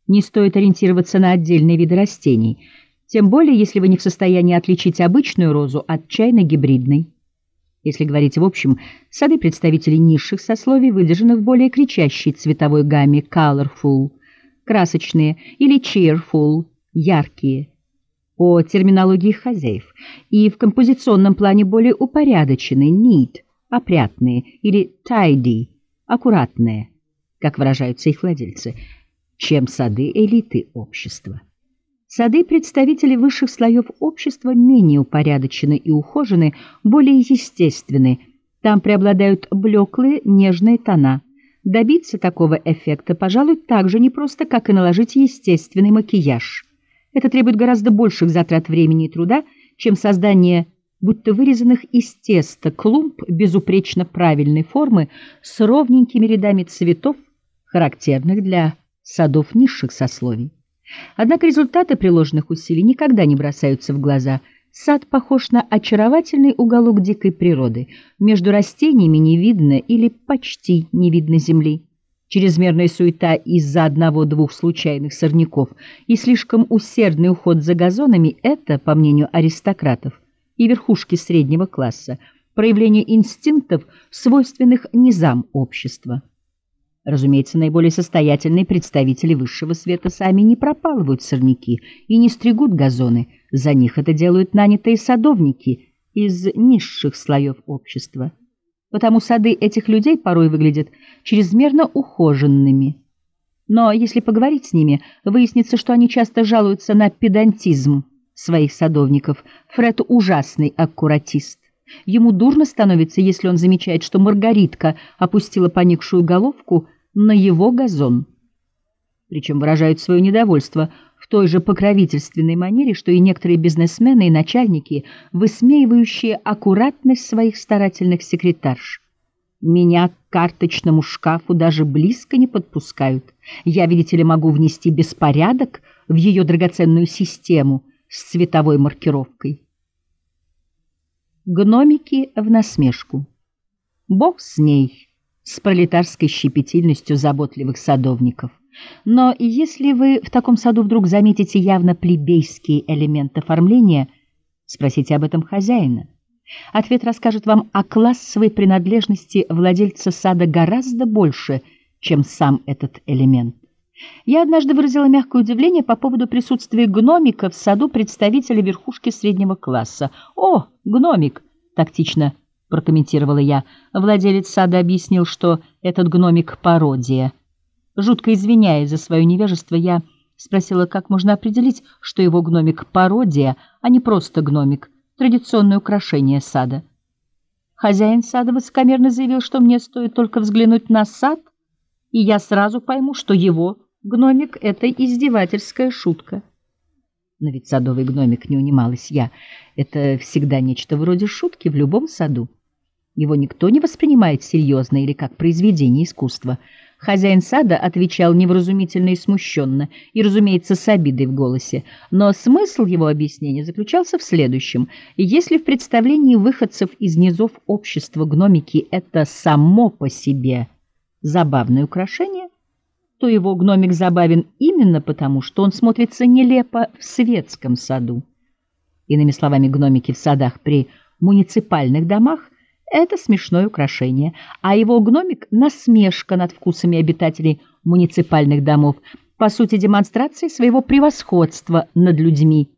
Не стоит ориентироваться на отдельные виды растений, тем более если вы не в состоянии отличить обычную розу от чайно-гибридной. Если говорить в общем, сады представителей низших сословий выдержаны в более кричащей цветовой гамме colorful, красочные, или cheerful, яркие, по терминологии хозяев, и в композиционном плане более упорядоченные, neat, опрятные, или tidy, аккуратные, как выражаются их владельцы, чем сады элиты общества. Сады представителей высших слоев общества менее упорядочены и ухожены, более естественны. Там преобладают блеклые, нежные тона. Добиться такого эффекта, пожалуй, так же непросто, как и наложить естественный макияж. Это требует гораздо больших затрат времени и труда, чем создание будто вырезанных из теста клумб безупречно правильной формы с ровненькими рядами цветов, характерных для садов низших сословий. Однако результаты приложенных усилий никогда не бросаются в глаза. Сад похож на очаровательный уголок дикой природы. Между растениями не видно или почти не видно земли. Чрезмерная суета из-за одного-двух случайных сорняков и слишком усердный уход за газонами — это, по мнению аристократов и верхушки среднего класса, проявление инстинктов, свойственных низам общества. Разумеется, наиболее состоятельные представители высшего света сами не пропалывают сорняки и не стригут газоны. За них это делают нанятые садовники из низших слоев общества. Потому сады этих людей порой выглядят чрезмерно ухоженными. Но если поговорить с ними, выяснится, что они часто жалуются на педантизм своих садовников. Фред ужасный аккуратист. Ему дурно становится, если он замечает, что Маргаритка опустила поникшую головку на его газон. Причем выражают свое недовольство в той же покровительственной манере, что и некоторые бизнесмены и начальники, высмеивающие аккуратность своих старательных секретарш. Меня к карточному шкафу даже близко не подпускают. Я, видите ли, могу внести беспорядок в ее драгоценную систему с цветовой маркировкой. Гномики в насмешку. Бог с ней, с пролетарской щепетильностью заботливых садовников. Но если вы в таком саду вдруг заметите явно плебейские элементы оформления, спросите об этом хозяина. Ответ расскажет вам о классовой принадлежности владельца сада гораздо больше, чем сам этот элемент. Я однажды выразила мягкое удивление по поводу присутствия гномика в саду представителя верхушки среднего класса. «О, гномик!» — тактично прокомментировала я. Владелец сада объяснил, что этот гномик — пародия. Жутко извиняясь за свое невежество, я спросила, как можно определить, что его гномик — пародия, а не просто гномик, традиционное украшение сада. Хозяин сада высокомерно заявил, что мне стоит только взглянуть на сад, и я сразу пойму, что его гномик — это издевательская шутка. Но ведь садовый гномик, не унималась я, это всегда нечто вроде шутки в любом саду. Его никто не воспринимает серьезно или как произведение искусства. Хозяин сада отвечал невразумительно и смущенно, и, разумеется, с обидой в голосе. Но смысл его объяснения заключался в следующем. Если в представлении выходцев из низов общества гномики — это само по себе забавное украшение, то его гномик забавен именно потому, что он смотрится нелепо в светском саду. Иными словами, гномики в садах при муниципальных домах — это смешное украшение, а его гномик — насмешка над вкусами обитателей муниципальных домов, по сути, демонстрация своего превосходства над людьми,